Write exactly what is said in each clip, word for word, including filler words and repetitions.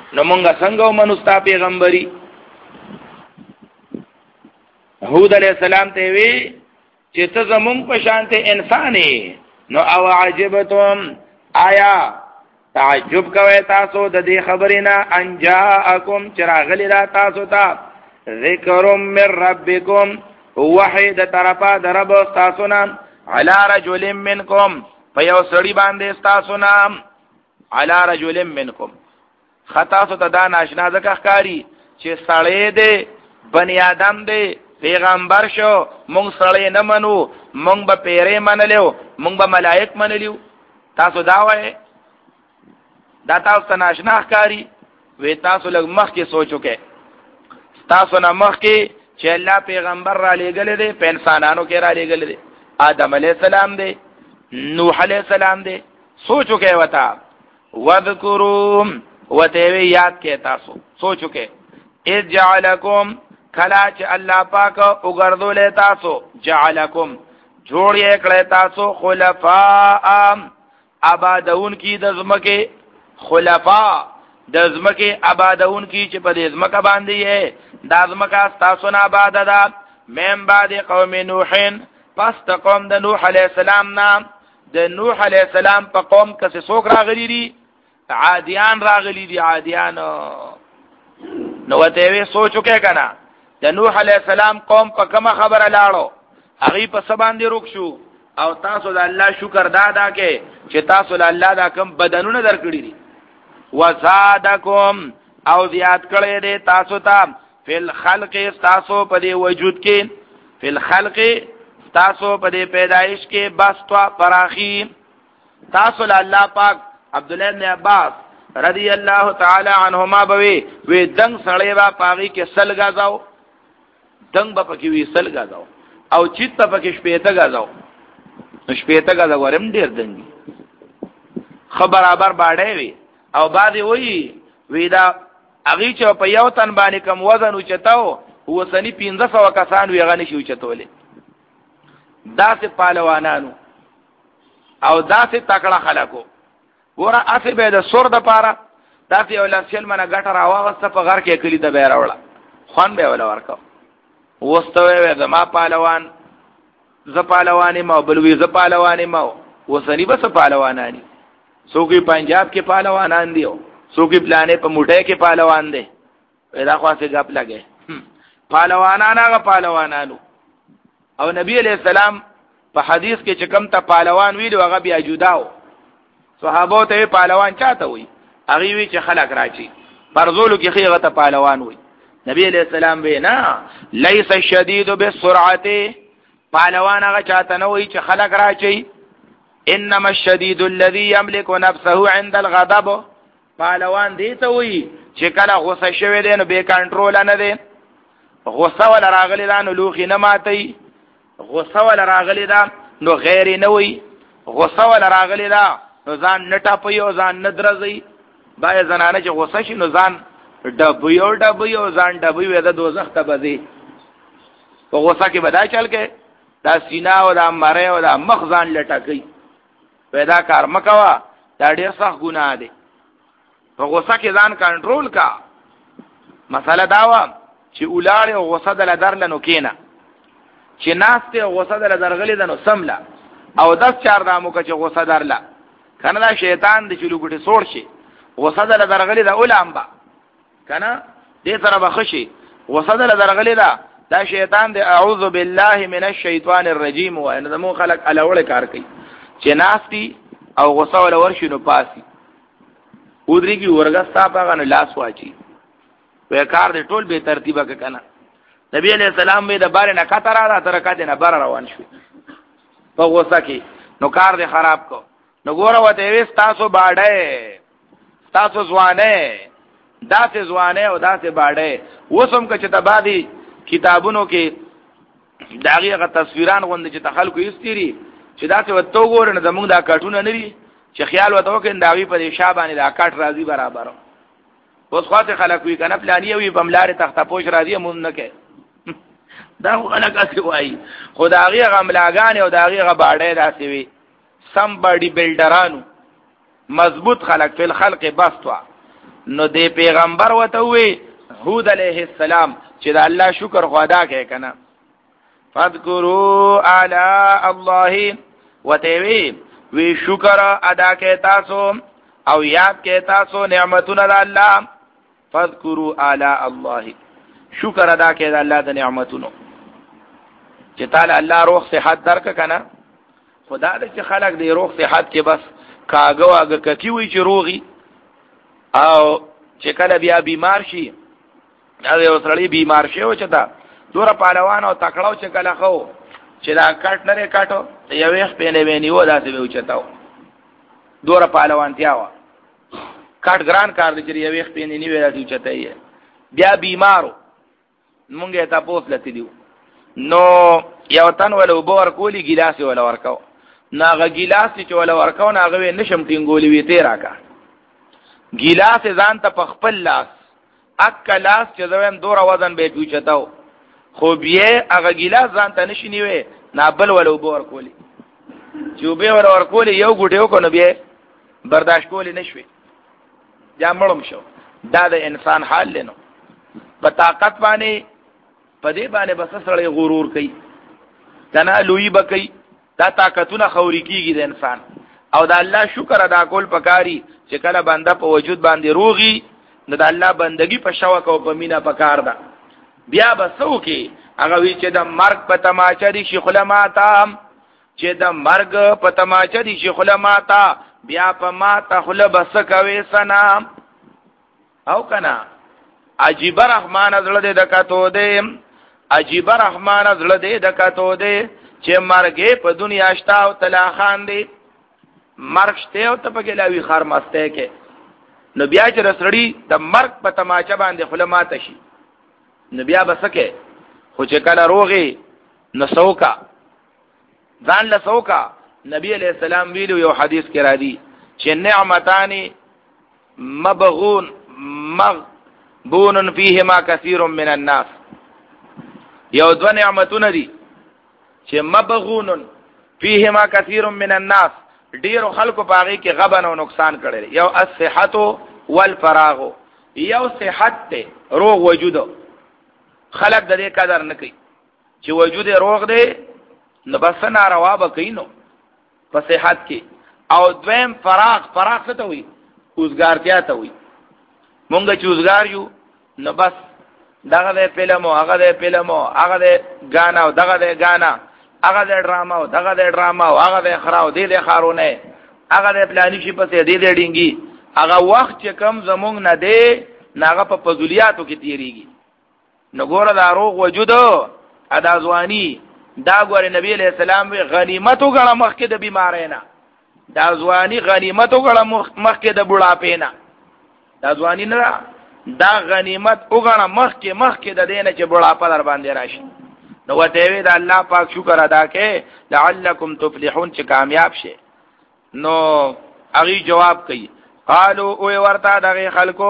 نو مونږ څنګه ومنو ستا پیغمبري؟ هود علیہ السلام ته وی چې ته زمونږ په شانته انسانې، نو او عجبتم آیا تعجب کوي تاسو د دې خبرینا ان جاءکم چراغلی را تاسو ته ذکر من ربکم وحید طرفا درب تاسو نه علی رجل منکم فیو سړی باندې تاسو نه علی رجل منکم خطا سو ته دا ناشنا ځکه ښکاری چې سړی دی بنی آدم دی پیغمبر شو، مونږ سړی نه منو، مونږ به پیرې منلیو، مونږ به ملائک منلیو. تاسو دا وایي دا تاسو ته ناشنا ښکاری؟ وی تاسو لږ مخکې سوچ وکئ، تاسو نه مخکې چې الله پیغمبر را لېږلی دی په انسانانو کې را لېږلی دی، آدم علیہ السلام دی، نوح علیہ السلام دی. سوچ وکئ وتا وذکروا وته وی یاد کې تاسو سوچ وکئ اذ جعلکم کلا چې الله پاک وګرځولې تاسو جعلکم جوړ یې کړی تاسو خلفاء آبادون کی د زمکه، خلفاء د زمکه آبادون کی چې په دې زمکه باندې یې د زمکه تاسو نه آباد ده من بعد قوم نوح پس د قوم د نوح علیہ السلام نام د نوح علیہ السلام په قوم کې څوک راغلي دي؟ عادیان راغلي دي، عادیان. نو ته وی سوچو کې کنه د نوح علیہ السلام قوم په کومه خبره لاړو، هغه په سبان دی روک شو، او تاسو د الله شکر دا ادا کې چې تاسو له الله دا کم بدنونه درکړي دي. وزادکم او زیات کړي دي تاسو ته فل خلق تاسو په دې وجود کې، فل خلق تاسو په دې پیدایش کې بسطوا فراخی. تاسو له الله پاک عبد الله بن عباس رضی الله تعالی عنهما بوي وی دنګ سړی با پاغي کې سل غاځاو، دنګ با پکې وی سل غاځاو، او چیت پکې شپېته غاځاو. شپېته غاځاو ورم ډیر دنګي خبر برابر باندې وی. او بعد وی وی دا اغي چې په یو تن باندې کم وزن اوچتاو هو سني پنځه سوه کسان وی غني شي اوچتولې. داسې پهلوانانو او داسې تکړه خلکو ګوره اسی به د سور د پاره داسې یو لسل منه ګټه راواغسته په غر کې کلی ته به راوړه خوان به ولا ورکو وستوي زما پهلوان ز پهلوانې ما بلوي ز پهلوانې ما وسني بس پهلوانانی څوک پنجاب کې پهلوانان دي، څوک پلانې په موټه کې پهلوان دي. پیدا خاصه غپ لګي پهلوانان هغه پهلوانانو. او نبی علیہ السلام په حدیث کې چې کم ته پهلوان ویلو هغه بیا جداو. صحابه ته پهلوان چاته وي؟ هغه وی چې خلق راچی پرزولو کې خیغه ته پهلوان وي. نبی علیہ السلام وینا لیس الشدید بالسرعه، پهلوان هغه چاته نه وي چې خلق راچی. انما الشدید الذي يملك نفسه عند الغضب، پهلوان دې ته وي چې کله غوسه شوی دی نو به کنټرول نه دی. غوسه ول راغلی دا نو لوخي نه ماتي، غوسه ول راغلی دا نو غیر نه وي، غوسه ول راغلی دا نو ځان نټا پيو ځان ندرځي. بای زنانه چې غوسه شي نو ځان ډبيو ډبيو ځان ډبيو د دوزخ ته بځي. په غوسه کې بدای چل کې دا سینا او دا مره او دا مخ ځان لټکې پیدا کار مکوا، دا ډیر سخت ګناه دی. په غوسه کې ځان کنټرول کا. مساله دا و چې اولاړ او غوسه دل درلنو کینا چې ناشته غوسه دل درغلی دنو سملا او داس چار دامو که چې غوسه درلا کنه دا شیطان د چلوګټي سوړ شي. غوسه دل درغلی دا اولامبا کنه دې سره بخشي. غوسه دل درغلی دا دا شیطان دې اعوذ بالله من الشیطان الرجیم و ان زمو خلق الاول کار کوي چې ناشتي او غوسه ول ورشنو پاسي ودري کی ورګستا پاغه لاس واچي په کار دې ټول به ترتیبه کنه. نبی علیہ السلام به د بار نه کتره را تر کده نه بار روان شو په غوسه کې، نو کار دې خراب کو. نو ګوره وته وې تاسو باډه تاسو ځوانه داسې ځوانه او داسې باډه وسم که چې تبادي کتابونو کې داغه تصویران غوند چې تخلکو یستيري چې داسې وته وګورنه زموږ دا کارټونه نری چې خیال وته وکړي داوی په شابانه دا کاټ راضي برابر. اوس خاطر خلک وی کنه پلاني وي بملار تخته پوش راضي مون نه کې دا خلک اسی وای خدایي غملاګان او داغي غباړې داسې وي سم باډي بلډرانو مضبوط خلق فل خلق بسطوا نو دې پیغمبر وته وی هود علیہ السلام چې د الله شکر خو ادا کړي کنه فذكروا آلاء الله وتوی وی شکر ادا کړي تاسو او یاد کړي تاسو نعمتونه د الله فذكروا آلاء الله شکر ادا کړي د الله د نعمتونو چې تعالی الله روح صحت درک کنه خدا دې چې خلق دې روح صحت کې بس کاغه واګه کتی وی چې روغي او چې کله بیا بیمار شي دا یو سړی بیمار شي او چې دا دوره پهلوان او تکړه چې کله خو چې دا کټ نه کټو یو وخت په نه ونیو دا څه وی چتاو دوره پهلوان تیاوا کټ ګران کار دې چې یو وخت په نه نیو دا څه چتای بیا بیمارو مونږه تاسو لته دیو نو یو تن ول وبور کولی ګلاس ول ورکاو ناغه ګلاس چې ول ورکاو ناغه نشم ټینګولې وی ته راکا ګلاس ځان ته په خپل لاس اک لاس چې زویم دوره وزن به پیچتاو خو بیا هغه ګلاس ځان ته نشي نیوي نابل ول وبور کولی چې وبې ول ور کولی یو ګټیو کو نو بیا برداشت کولی نشوي جامړم شو دا د انسان حال لنو په طاقت باندې په دې باندې بس سره غرور کوي کنه لوی بکئی دا طاقتونه خوري کیږي د انسان او د الله شکر ادا کول پکاري چې کله بنده په وجود باندې روغي نو د الله بندگی په شوق او په مینا پکار ده بیا بسو کې هغه وی چې د مرګ په تماچا دي شیخ العلماء تا چې د مرګ په تماچا دي شیخ العلماء تا بیا په ما تخله بس کوي سنا او کنه عجیب رحمان زړه دې دکاتو دې عجیب رحمان زړه دې دکاتو دې چې مرګ په دنیا شتا او تلا خان دې مرګ شته او ته په ګلاوي خار مسته کې نو بیا چې رسړی د مرګ په تماچا باندې خلمات شي نو بیا بسکه خو چې کله روغي نسوکا ځان لسوکا نبی علیہ السلام ویلو یو حدیث کې را دي چې نعمتانی مبغون مغبون فيهما كثير من الناس یو دو نعمتونه دي چې مبغون فيهما كثير من الناس ډیرو خلکو باغی کې غبن او نقصان کړي یو الصحت والفراغ یو صحت ته روغ وجود خلق د دې قدر نه کوي چې وجود روغ دی نو بس ناروا به کوي نو په صحت کې او دویم فراغ فراغ څه ته وي اوسګارتیا ته وي مونږ چې اوسګار یو نو بس دغه د فلمو هغه د فلمو هغه د غانا او دغه د غانا هغه د ډراما او دغه د ډراما او هغه د خراو دې د خارونه هغه د پلانې شي پسې دې د ډینګي هغه وخت چې کم زمونږ نه دی ناغه په فضولیاتو کې تیریږي نو ګوره دا روغ وجود ادا ځواني دا ګوره نبی علیہ السلام غنیمت وګڼه مخکې د بیمارۍ نه دا ځواني غنیمت وګڼه مخکې د بوډاپې نه دا ځواني نه دا غنیمت وګڼه مخکې مخکې د دینه چې بوډاپه در باندې راشي نو وته وی دا الله پاک شکر ادا کړي لعلکم تفلحون چې کامیاب شي نو اغي جواب کوي قالو او ورته دغه خلکو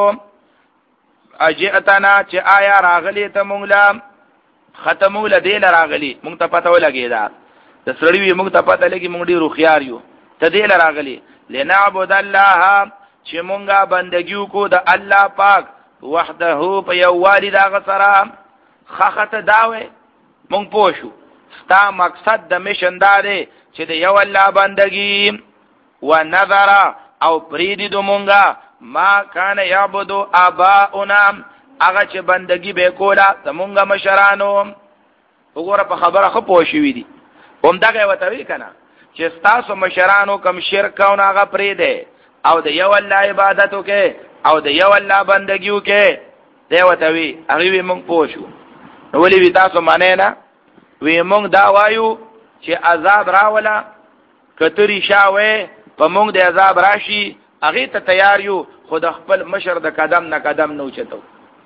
اجئتنا چې آیا راغلی ته مونږ لا ختمول دې راغلی مونږ ته پته ولګی دا د سړی وی مونږ ته پته لګی مونږ ډیرو خيار یو ته دې راغلی لنعبد الله چې مونږه بندګیو کو د الله پاک وحده په یو والد هغه سره خخت داوي مونږ پوښو ستا مقصد د میشن داري چې د یو الله بندګي و نظر او پریدي د مونږه ما کان یعبدو آباؤنا هغه چې بندگی به کوله زمونږه مشرانو وګوره په خبره خو پوښوي دي هم دغه وته وی کنه چې تاسو مشرانو کم شرک او هغه پرې ده او د یو الله عبادتو کې او د یو الله بندگیو کې دی وته وی هغه وی مونږ پوښو نو ولې وی تاسو معنی نه وی مونږ دا وایو چې عذاب راولا کتری شاوه په مونږ د عذاب راشي هغه ته تیار یو خود خپل مشر د قدم نه قدم نه اوچتو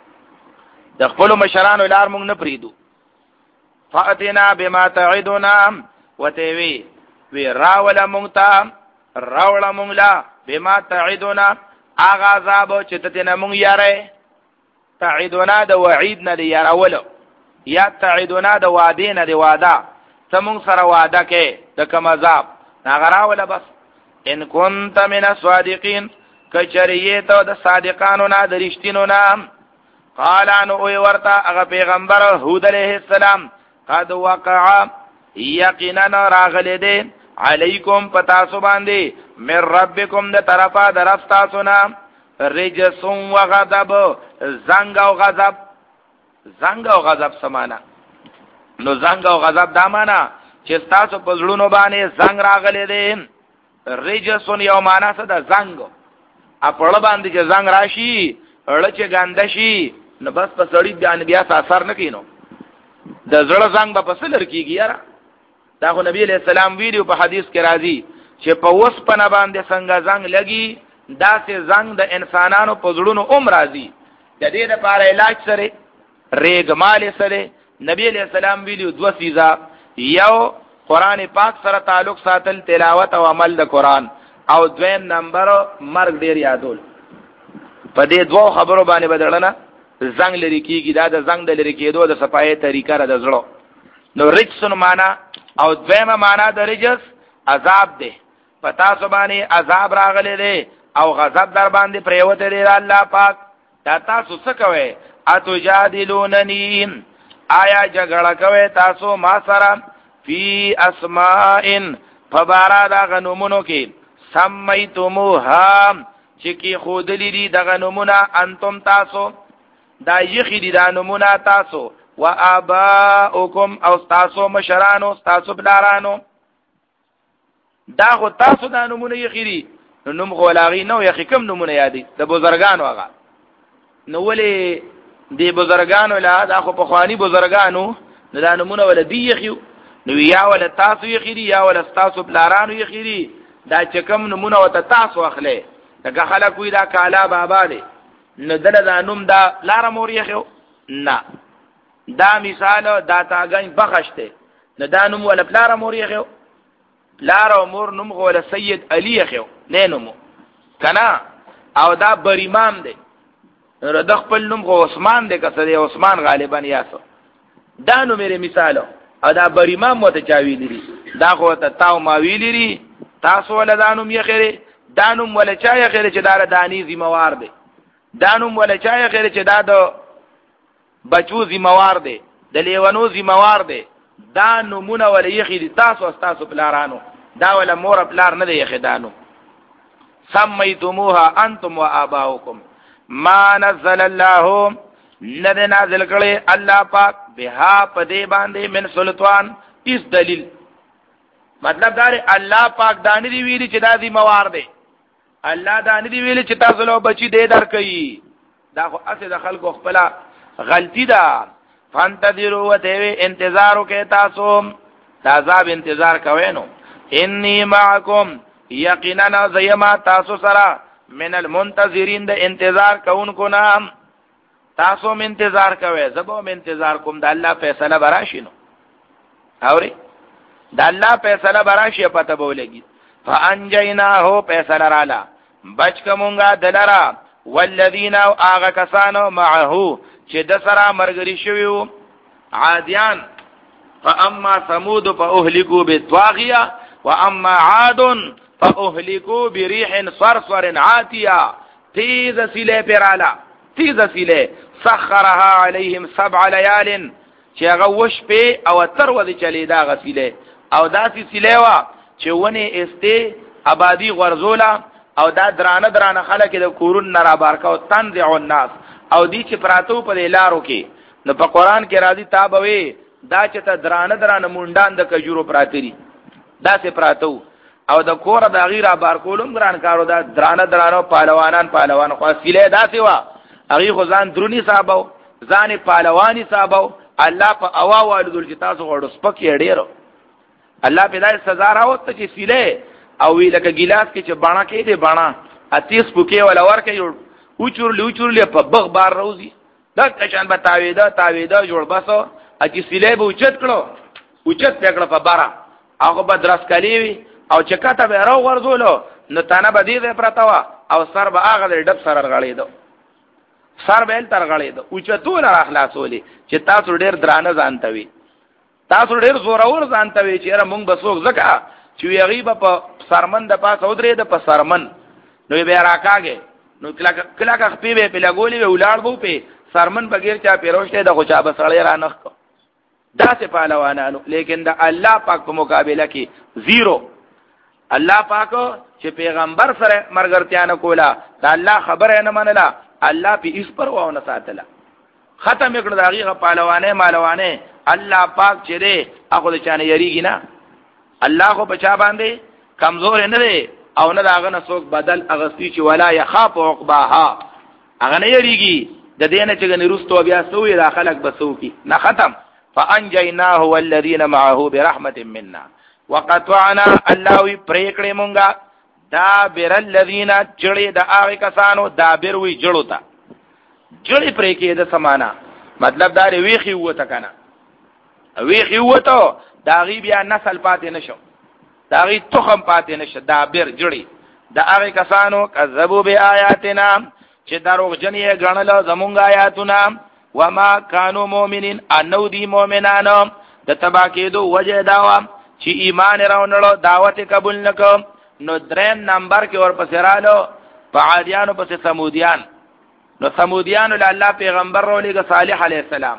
د خپل مشرانو لار مونږ نه پریدو فاتنا بما تعدنا وتوی وی راول مونږ ته راول مونږ لا بما تعدنا اغه عذاب چې ته نه مونږ یاره تعدنا د وعید نه دی یارولو یا تعدنا د وعده نه دی وعده سمون سره وعده کې د کوم عذاب هغه راول بس ان كنت من الصادقين کچریه ته د صادقانو نه د رښتینو نه. قال ان او ورتا هغه پیغمبر هود علیہ السلام قد وقع یقینا راغله دې علیکم پتا سو باندې من ربکم د طرفا درفتا سنا رجس و غضب زنګ او غضب. زنګ او غضب سمانا نو زنګ او غضب دا معنا چې تاسو په زړونو باندې زنګ راغله دې. رجس یو معنا څه ده زنګ اپړ باندې چې زنګ راشي اړه چې ګنده شي نو بس په سړی باندې بیا اثر نه کینو د زړه زنګ به پس لر کیږي یاره. دا خو نبی علیہ السلام ویډیو په حدیث کې راځي چې په وس پنه باندې څنګه زنګ لګي دا سه زنګ د انسانانو په زړونو عمر راځي. د دې لپاره علاج سره ریګمال سره نبی علیہ السلام ویډیو دو سیزا یو قران پاک سره تعلق ساتل تلاوت او عمل د قران او دویم نمبر مرګ ډیر یادول. په دې دوه خبرو باندې بدلنه زنګ لري کیږي. دا د زنګ د لري کېدو د صفای طریقه را د زړه. نو رجسن معنا او دویمه معنا د رجس عذاب ده. پتا سبانه عذاب راغله ده او غضب در باندې پریوته دی الله پاک. دا تاسو څه کوئ؟ اتجادلوننی آیا جګړه کوي تاسو ما سره فی اسماء فبارا دا غنومونو کې سمیتموها چې کی خود لري د غنومونه انتم تاسو دا یخی دی دا نمونه تاسو و آباؤکم او تاسو مشرانو تاسو بلارانو. دا خو تاسو دا نمونه یخی دی نو نم غولاغی نو یخی کم نمونه یادی دا بزرگانو آغا نو ولی دی بزرگانو لا دا خو پخوانی بزرگانو نو دا نمونه ولی دی یخیو نو یا ولی تاسو یخی دی یا ولی تاسو بلارانو یخی دی. دا چکم نمونه و تا تاسو اخلی دا خلقوی دا کالا بابا دی نو دل دا نوم دا لار مور یخیو نه. دا مثال دا تاگین بخشته نو دا نوم ولا پلار مور یخیو پلار و مور نوم ولا سید علی یخیو نه نومو کنا او دا بریمام دی نو د خپل نوم خو عثمان دی کسه دی عثمان غالبا یاسو دا نو میرے مثالو او دا بریمام مت چاوی لري دا خو ته تاو ما وی لري تاسو ولا دا نوم یخره دا نوم ولا چا یخره چې دا دانی ذمہوار دی. دانوم ولا چای غیر چې دا د بچو ذمہوار دی د لیوانو ذمہوار دی. دا نمونه ولا یخی دی تاسو استاسو پلارانو دا ولا مور پلار نه دی یخی دانو. سمیتموها انتم و آباؤکم ما نزل الله ند نازل کړي الله پاک بها پدې باندې من سلطان اس دلیل. مطلب دا الله پاک دانی دی ویلي چې دا ذمہوار دی. الله دا نه دی ویل چې تاسو له بچی دې درکې. دا خو اسه د خلکو خپل غلطی ده. فانتظروا وته انتظار وکي تاسو دا عذاب انتظار کوئ. نو انی معکم یقینا زیما تاسو سره من المنتظرین د انتظار کوونکو نام تاسو من انتظار کوئ. زبو من انتظار کوم د الله فیصله براشي. نو اوري د الله فیصله براشي پته بولګي. فانجیناه فیصله رالا بچ کومنګا دلرا والذین او آغا کسانو معه چې د سره مرګري شویو عادیان. فاما ثمود فاهلكوا بالطاغيه واما عاد فاهلكوا بريح صرصر عاتيه. تیز سیله پرالا تیز سیله سخرها عليهم سبع ليال چې هغه وش په او تر ودی چلی دا غسیله او داسې سیله وا چې ونه استه آبادی غرزولا او دا درانه درانه خلک د کورون نرا بارکا او تنزع الناس او دی چې پراتو په لارو کې نو په قران کې راځي تابوي دا چې ته درانه درانه مونډان د کجورو پراتري دا سه پراتو او د کور د غیره بارکولم ګران کارو دا درانه درانه پهلوانان پهلوان خو سیله دا سی وا هغه خو ځان درونی صاحبو ځان پهلوانی صاحبو الله په اوا والدل چې تاسو غړو سپکې ډیرو الله په دای سزا راوته چې سیله او وی لکه ګلاس کې چې باڼه کې دي باڼه اتیس پوکې ولا ورکه یو اوچور لوچور له په بغ بار روزي دا کشان به تاویدا تاویدا جوړ باسو اچې سیله به اوچت کړو اوچت پکړه په بارا هغه به درس کلی وي او چې کته به راو ورزولو نو تنه به دې پرتاوا او سر به هغه د ډب سره غړې دو سر به تر غړې دو اوچتول اخلاصولي چې تاسو ډېر درانه ځانتوي تاسو ډېر زور اور ځانتوي چې را مونږ بسوک زکه چې یغیب په سرمن د پاس او درې د په سرمن نو به راکاږي نو کلا کلا کا خپې به په لګولې به ولار بو په سرمن بغیر چا پیروشته د خوچا بسړې را نخ دا سه پهلوانانو لیکن د الله پاک په مقابله کې زیرو. الله پاک چې پیغمبر سره مرګرتیا نه کولا دا الله خبره نه منله الله په اس پر و نه ساتله ختم کړه دغه پهلوانه مالوانه الله پاک چې دې اخو د چانه یریږي نه الله خو بچا باندې کمزور نه دی او نه داغه نسوک بدل اغستی چې ولا يخاف عقباها هغه نه یریږي د دې نه چې نرستو بیا سوې دا خلق بسو کی نه ختم. فانجيناه والذين معه برحمه منا وقطعنا الله پریکړې مونږه دابر الذين چړې د هغه کسانو دابر وی جړو تا جړې پرې کې د سمانا مطلب دا ویخي وته کنه ویخي وته دا غي بیا نسل پاتې نشو دا غي تخم پاتې نشه دابر جړې د هغه کسانو کذبوا بیااتنا چې دروغ جنې غنل زمونږ آیاتونه وما كانوا مؤمنين انو دي مؤمنانو د تبا کېدو وجه داوا چې ایمان راوړلو دعوت قبول نکو نو دریم نمبر کې ور پسې رالو په عادیانو پسې سمودیان نو سمودیانو له الله پیغمبر ورولېګ صالح علیه السلام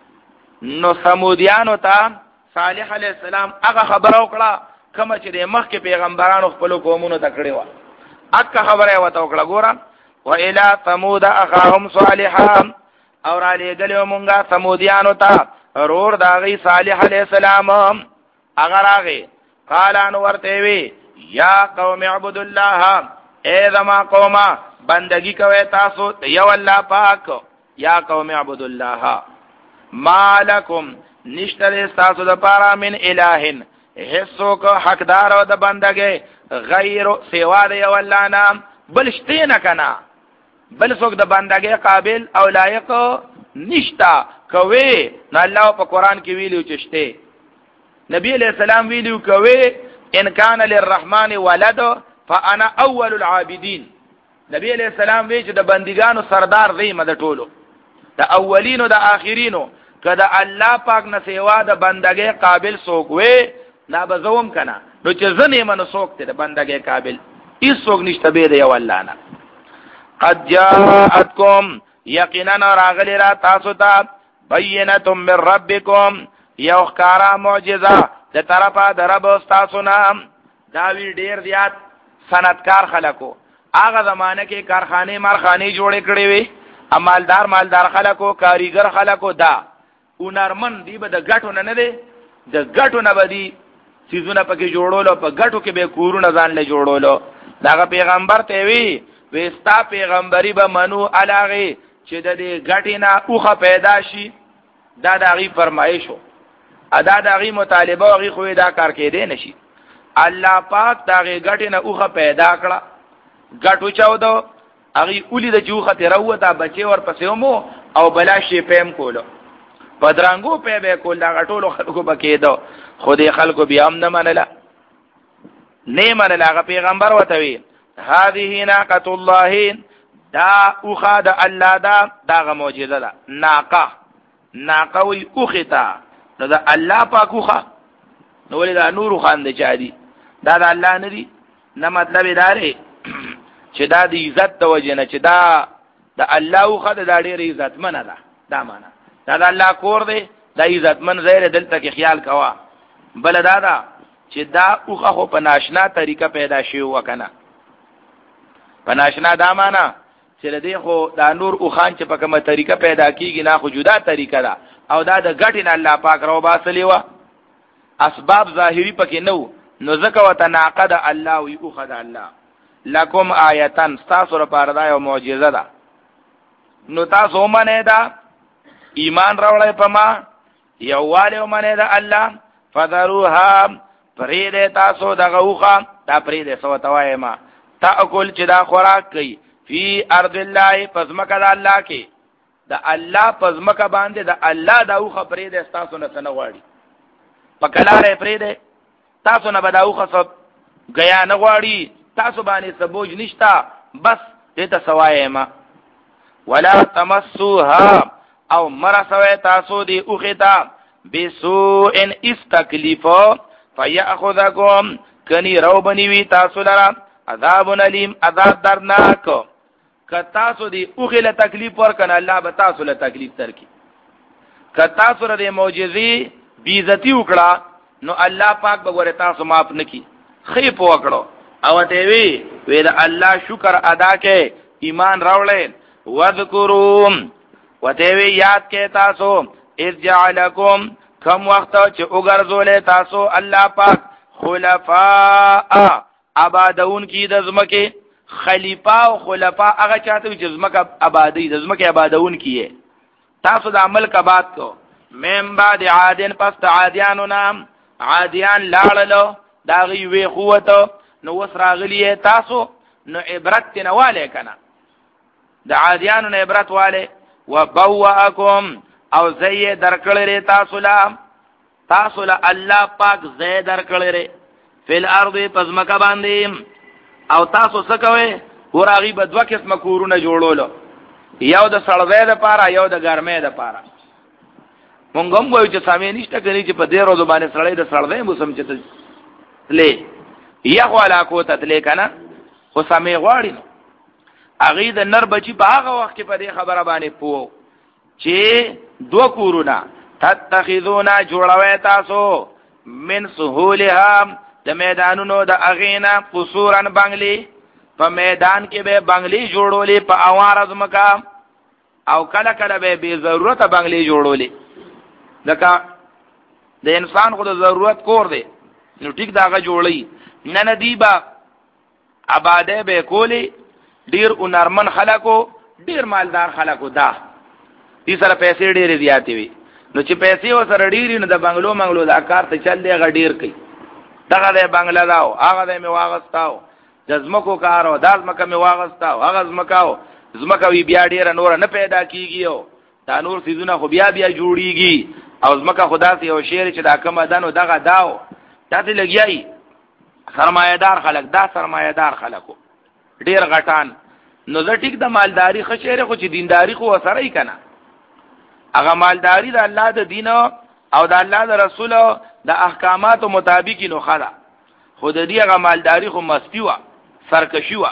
نو سمودیانو ته صالح علیه السلام هغه خبر وکړه کوم چې د مخ کې پیغمبرانو خپل قومونو ته کړی و اکه خبره وته وکړه ګوره و الى ثمود اخاهم صالحا اور علی گلیو مونږه سمودیانو ته رور داغي صالح علیہ السلام اگر آگے قالانو ورته وی یا قوم اعبدوا الله اے زما قوما بندگی کوي تاسو یو الله پاک یا قوم اعبدوا الله مالکم نشتر تاسو د پارا من الہن حصو کو حقدار او د بندګي غیر سوا د یو الله نام بل شته نه کنا بل څوک د بندګۍ قابل او لایق نشتا کوي نو الله په قران کې ویلو چشته نبی علیہ السلام ویلو کوي ان کان للرحمن ولد فانا اول العابدین نبی علیہ السلام وی چې د بندګانو سردار دی مده ټولو د اولینو د آخرینو کله الله پاک نه سیوا د بندګۍ قابل څوک وي نه بزوم کنا نو چې زنه من څوک ته د بندګۍ قابل هیڅ څوک نشته به دی والله نه قد جاءتكم یقینا راغلی را تاسو ته بینه من ربکم یو ښکارا معجزه د طرفه د رب تاسو نه دا وی ډیر زیات صنعتکار خلکو هغه زمانه کې کارخانه مرخانه جوړې کړې وي امالدار مالدار خلکو کاریګر خلکو دا اونرمن دی به د غټو نه نه دی د غټو نه بدی سيزونه پکې جوړولو په غټو کې به کورونه ځان له جوړولو دا پیغمبر ته وی وستا پیغمبري به منو علاغه چې د دې غټینا اوخه پیدا شي دا دغه فرمایشو ادا دغه مطالبه او غي خو دا کار کې دی نشي الله پاک دغه غټینا اوخه پیدا کړه غټو چاودو هغه اولی د جوخه ته راوته بچي ور پسې مو او بلا شي پېم کولو پدرانګو په به کول دا غټولو خلکو بکېدو خو دې خلکو بیا هم نه منله نه منله هغه پیغمبر وته وی هذه ناقه الله دا اوخه د الله دا دا معجزه ده ناقه ناقه وی اوخه نو دا الله پاک اوخه نو ولې دا نور خان دی چادي دا د الله نه دی نه مطلب دا لري چې دا د عزت د وجه نه چې دا د الله اوخه د ډېر عزت منه ده دا معنا دا د الله کور دی د عزت من زیر دلته کې خیال کوا بل دا دا چې دا اوخه خو په ناشنا طریقه پیدا شي وکنه په ناشنا دا معنا چې دې خو دا نور او خان چې په کومه طریقه پیدا کیږي نه خو جدا طریقه ده او دا د غټین الله پاک رو باسلی و اسباب ظاهری پکې نو نو زکه وتناقض الله وی او خد الله لکم آیتن تاسو لپاره دا یو معجزه ده نو تاسو منه دا ایمان راوړی په ما یواله منه دا الله فذروها پرې تاسو دغه اوخه دا پرې سو توای ما تاکل چې دا خوراک کوي فی ارض الله پزمکه د الله کې د الله پزمکه باندې د الله دا اوخه پرې د تاسو نه څنګه غواړي پکلاره پرې ده تاسو نه بداوخه سب غیا نه غواړي تاسو باندې سبوج نشتا بس دې ته سوای ما ولا تمسوها او مرسوي تاسو دې اوخه تا بسوء ان استکلیفو فیاخذکم کنی رو بنی وی تاسو لرا عذاب علیم عذاب درناک. که تاسو دی اوغه له تکلیف ورکنه الله به تاسو له تکلیف درکې. که تاسو ر دې معجزې بیزتی وکړه نو الله پاک به ګوره تاسو معاف نکي. خې په وکړو او ته وی وی دا الله شکر ادا کې ایمان راوړل. وذکروم وته وی یاد کې تاسو اذ جعلکم کم وخت چې وګرځولې تاسو الله پاک خلفاء آبادون کی د زمکه. خلیفہ او خلفاء هغه چاته چې زمکه آبادی د زمکه آبادون کیه. تاسو د عمل کبات کو مم بعد عادن پس عادیانو نام عادیان لاړلو داغي وی قوت نو وسراغلی تاسو نو عبرت نواله کنا د عادیانو نه عبرت والے. وبواکم او زی درکړی تاسو لا تاسو لا الله پاک زی درکړی فل ارض پزمکه باندې او تاسو څه کوئ ورغي په دوه قسمه کورونه جوړولو یو د سړوي د پاره یو د ګرمۍ د پاره. مونږ هم وایو چې سامي نشته کوي چې په دې ورځو باندې سړی د سړوي موسم چې تلې یو والا کوته تلې کنه خو سامي غواړي نو اغه د نر بچي په هغه وخت کې په دې خبره باندې پوه چې دو کورونه تتخذونا جوړوي تاسو من سهولها د میدانونو د اغینا قصورن بنگلی په میدان کې به بنگلی جوړولې په اوارز مکا او کله کله به به ضرورت بنگلی جوړولې. ځکه د انسان خو د ضرورت کور دی نو ټیک داغه جوړی نه نه دی با آباده به کولی ډیر اونرمن خلکو ډیر مالدار خلکو دا دې سره پیسې ډېرې زیاتې وي نو چې پیسې وسره ډېرې نو د بنگلو منگلو دا کار ته چل دی غ ډیر کوي. دغه د بنگلا داو هغه د می واغستاو د زمکو کارو د زمکه می واغستاو هغه زمکاو زمکه وی بیا ډیر نور نه پیدا کیږي او دا نور سيزونه خو بیا بیا جوړیږي او زمکه خدا سي او شعر چې دا کومه دنو دغه داو تاسو لګیای سرمایدار خلک دا سرمایدار خلکو ډیر غټان نو زه ټیک د مالداری خشيره خو چې دینداری خو وسره یې کنه هغه مالداری د الله د دین او د الله د رسول د احکاماتو مطابق نو خلا خود دې هغه مالداری خو مستی وا سرکشي وا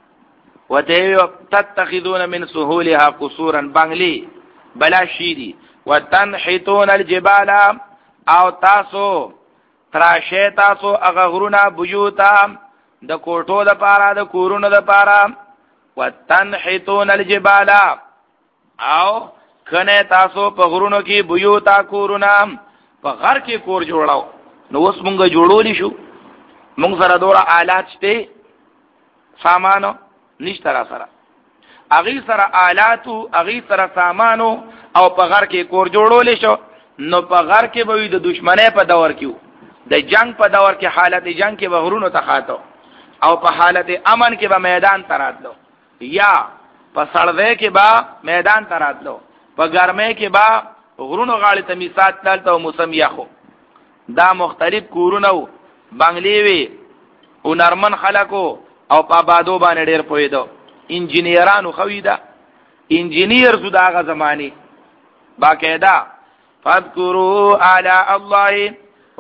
وته تتخذون من سهولها قصورا بنگلی بلا شیدی وتنحتون الجبال او تاسو تراشه تاسو هغه غرونا بيوتا د کوټو د پارا د کورونو د پارا وتنحتون الجبال او کنه تاسو په غرونو کې بيوتا کورونا په غر کې کور جوړاو نو اوس مونږ جوړولی شو مونږ سره دورا آلات شته سامانو نشته را سره اغي سره آلاتو اغي سره سامانو او په غر کې کور جوړولی شو نو په غر کې به د دشمنه په دور کې د جنگ په دور کې حالت جنگ کې به غرونو ته خاطو او په حالت امن کې به میدان تراتلو یا په سړوي کې به میدان تراتلو په ګرمۍ کې با غرونو غاړي ته میثاق تلته او موسم یخو دا مختلف کورونه بنگلی وی او نرمن خلکو او په آبادو باندې ډېر پویدو انجینیرانو خویدا انجینیر زو داغه زمانی باقاعده فذكروا علی الله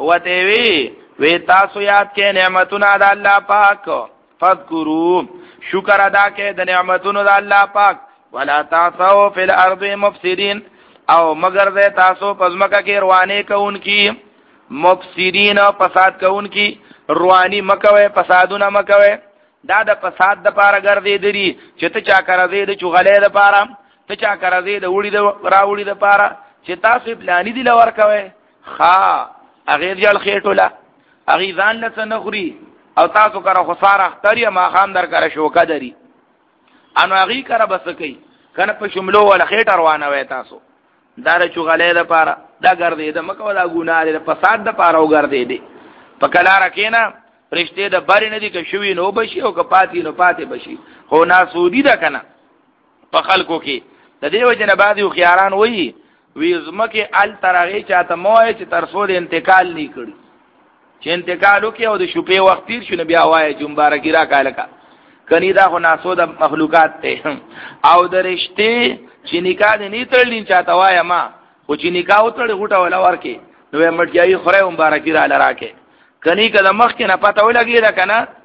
وتوی وی تاسو یاد کې نعمتونه د الله پاک فذكروا شکر ادا کې د نعمتونو د الله پاک ولا تعثوا فی الارض مفسدین او مگر دې تاسو پزماکه کې روانه کوونکی مفسدین او فساد کوونکی رواني مکوي فسادونه مکوي دا د فساد د پاره ګرځې دي چې ته چا کار دې د چغلې د پاره ته چا کار دې د وړي د راوړي د پاره چې تاسو پلانې دي لور کوي ها اغه ځل خېټولا اغه ځان له نخري او تاسو کرا خساره اختری ما خام در کرا شوکا دری انو اغه کرا بس کوي کنه په شملو ولا خېټ روانه وای تاسو دار چغلې د پاره دا ګرځې د مکو دا ګناه د فساد د پاره وګرځې دي په کلار کېنا فرشته د بری ندی که شوی نو بشي او که پاتې نو پاتې بشي خو ناسودی ده کنه په خلکو کې د دې وجه نه بعضی خياران وایي وی زمکه ال ترغه چاته موه چې ترسو د انتقال نه کړي چې انتقال وکي او د شپې وخت تیر شنو بیا وایي چې مبارکي را کالکا کني دا خو ناسو د مخلوقات ته او د رشته چې نکاح نه تړلین چاته وایي ما او چې نکاح وتړي غټه ولا ورکه نو مټیای خوره مبارکي را لراکه کني کله مخ کې نه پته ولګی دا کنه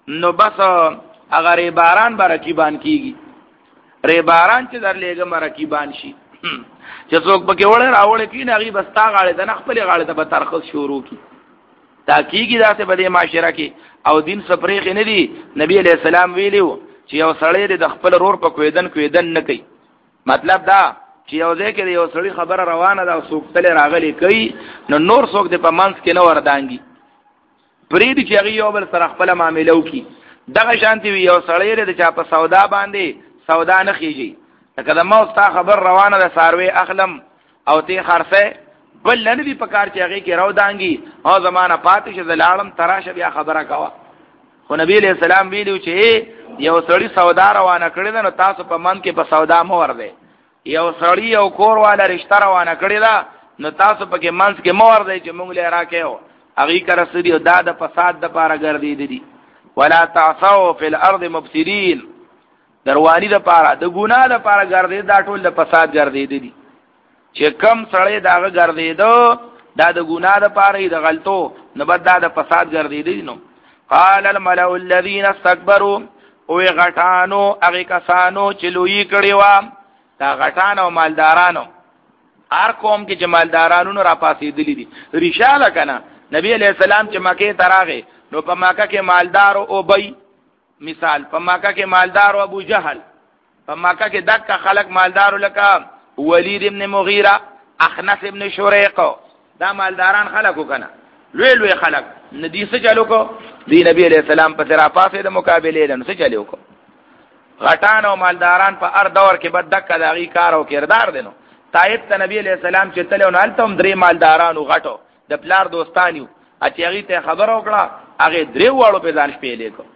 نو بس اگر ریباران به رکیبان کیږي، ریباران چې در لېګه مرکیبان شي چې څوک پکې وړه راوړې کین هغه بستا غاړه د خپل غاړه ته به ترخص شروع کی تاکیږي داسې په دې معاشره کې او دین سپریخ نه دی. نبی علیہ السلام ویلو چې یو سړی د خپل رور په کویدن کویدن نه کوي، مطلب دا چې یو ځای کې یو سړی خبره روانه ده او څوک تل راغلی کوي نو نور څوک د په منځ کې نه وردانګي پرې دي چې هغه یو بل سره خپل معاملې وکي. دغه شانتي یو سړی د چا په سودا باندې سودا نه خيږي، لکه د ما ستا خبر روانه ده ساروي اخلم او تی خرڅه بل نه دی په کار چې هغه کې راو دانګي او زمانہ پاتې شه د لاړم تراشه بیا خبره کوا. خو نبی علیہ السلام ویلو چې یو سړی سودا روانه کړی ده نو تاسو په من کې په سودا مو ورده، یو سړی یو کور والا رشتہ روانه کړی ده نو تاسو په کې منځ کې مو ورده چې موږ له راکېو هغه کر سړي او د فساد د پاره ګرځې دي. ولا تعثوا فی الارض مفسدین، دروانی د پاره د ګناه د پاره ګرځې دا ټول د فساد ګرځې دي چې کم سړی داغه ګرځې دو دا د ګناه د پاره د غلطو نه بد دا د فساد ګرځې دي. نو قال الملأ الذين استكبروا او غټانو هغه کسانو چې لوی کړي وا دا غټانو مالدارانو هر قوم کې چې مالدارانو را پاسې دي دي رشاله کنه. نبی علیہ السلام چې مکه تراغه نو په مکه کې مالدار او بی مثال، په مکه کې مالدار او ابو جهل، په مکه کې دک خلق مالدار لکه ولید ابن مغیره، اخنس ابن شریق، دا مالداران خلقو کنه لوی لوی خلق ندی څه چلو کو دی نبی علیہ السلام په تر افاسه د مقابله لن څه چلو کو. غټان او مالداران په هر دور کې بد دک دغی کار او کردار دینو. طائف ته نبی علیہ السلام چې تلو نه تم درې مالدارانو غټو د پلار دوستانیو اچېږي ته خبر وکړه هغه درې واړو په ځان شپېلې کو،